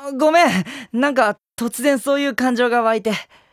ごめん、なんか突然そういう感情が湧いて。